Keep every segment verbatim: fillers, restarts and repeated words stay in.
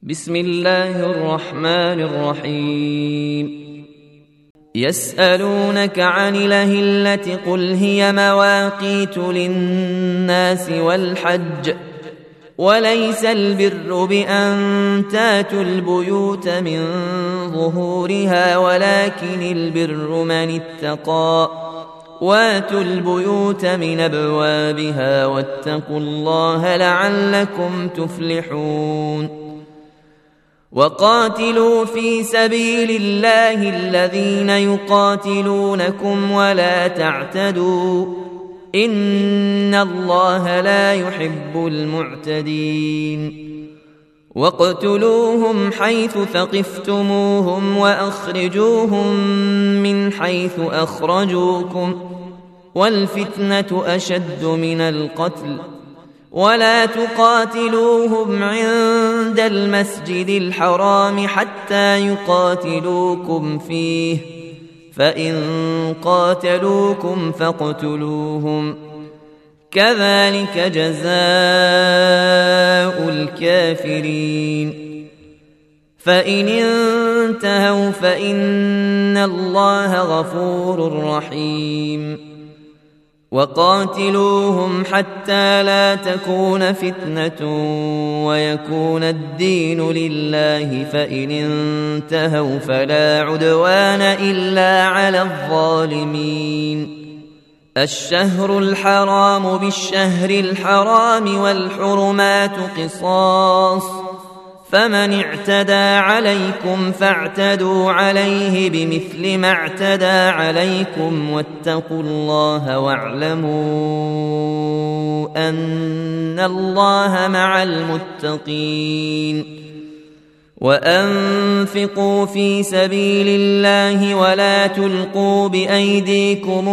بسم الله الرحمن الرحيم. يسألونك عن الأهلة قل هي مواقيت للناس والحج وليس البر بأن تاتوا البيوت من ظهورها ولكن البر من اتقى واتوا البيوت من أبوابها واتقوا الله لعلكم تفلحون. وقاتلوا في سبيل الله الذين يقاتلونكم ولا تعتدوا إن الله لا يحب المعتدين. واقتلوهم حيث ثقفتموهم وأخرجوهم من حيث أخرجوكم والفتنة أشد من القتل ولا تقاتلوهم عند المسجد الحرام حتى يقاتلوكم فيه فإن قاتلوكم فاقتلوهم كذلك جزاء الكافرين. فإن انتهوا فإن الله غفور رحيم. وقاتلوهم حتى لا تكون فتنة ويكون الدين لله فإن انتهوا فلا عدوان إلا على الظالمين. الشهر الحرام بالشهر الحرام والحرمات قصاص فمن اعتدى عليكم فاعتدوا عليه بمثل ما اعتدى عليكم واتقوا الله واعلموا أن الله مع المتقين. وأنفقوا في سبيل الله ولا تلقوا بأيديكم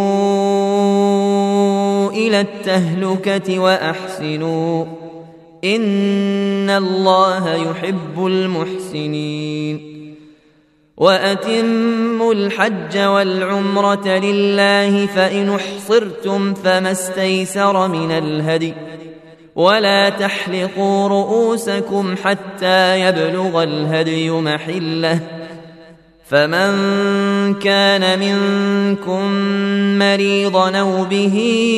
إلى التهلكة وأحسنوا إن الله يحب المحسنين. وأتموا الحج والعمرة لله فإن احصرتم فما استيسر من الهدي ولا تحلقوا رؤوسكم حتى يبلغ الهدي محله فمن كان منكم مريضا أو به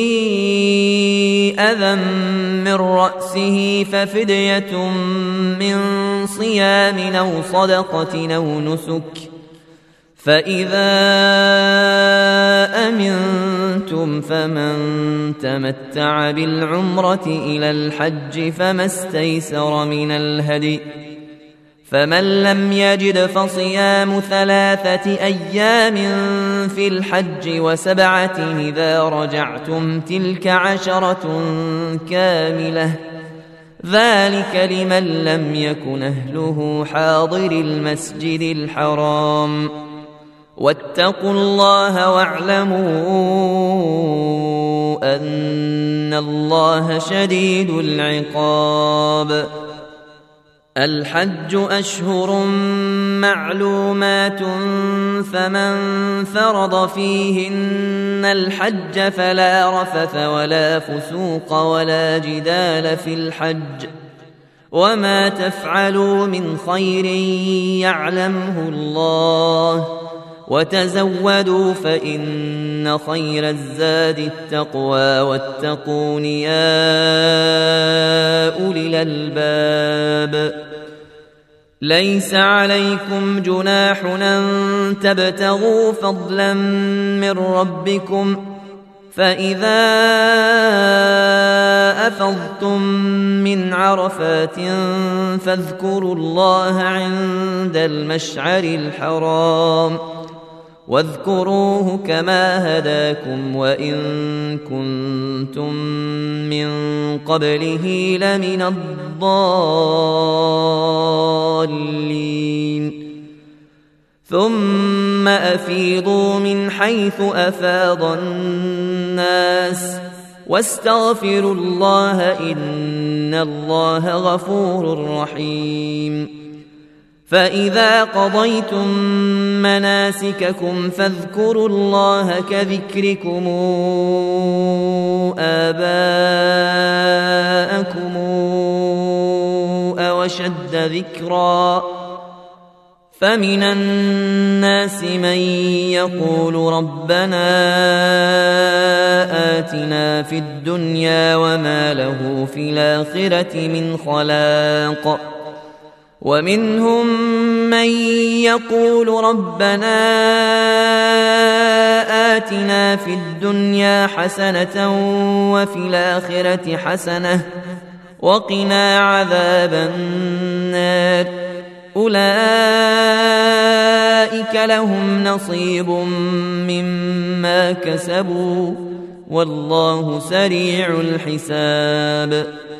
أذى من رأسه ففدية من صيام أو صدقة أو نسك فإذا أمنتم فمن تمتع بالعمرة إلى الحج فما استيسر من الهدي فمن لم يجد فصيام ثلاثة أيام في الحج وسبعة إذا رجعتم تلك عشرة كاملة ذلك لمن لم يكن أهله حاضر المسجد الحرام واتقوا الله واعلموا أن الله شديد العقاب. الحج أشهر معلومات فمن فرض فيهن الحج فلا رفث ولا فسوق ولا جدال في الحج وما تفعلوا من خير يعلمه الله وتزودوا فإن خير الزاد التقوى واتقون يا أولي الألباب. ليس عليكم جناح أن تبتغوا فضلا من ربكم فإذا أفضتم من عرفات فاذكروا الله عند المشعر الحرام واذكروه كما هداكم وإن كنتم من قبله لمن الضالين. ثم أفيضوا من حيث أفاض الناس واستغفروا الله إن الله غفور رحيم. فإذا قضيتم مناسككم فاذكروا الله كذكركم آباءكم وشد ذكرا فمن الناس من يقول ربنا آتنا في الدنيا وما له في الآخرة من خلاق ومنهم من يقول ربنا آتنا في الدنيا حسنة وفي الآخرة حسنة وقنا عذاب النار أولئك لهم نصيب مما كسبوا والله سريع الحساب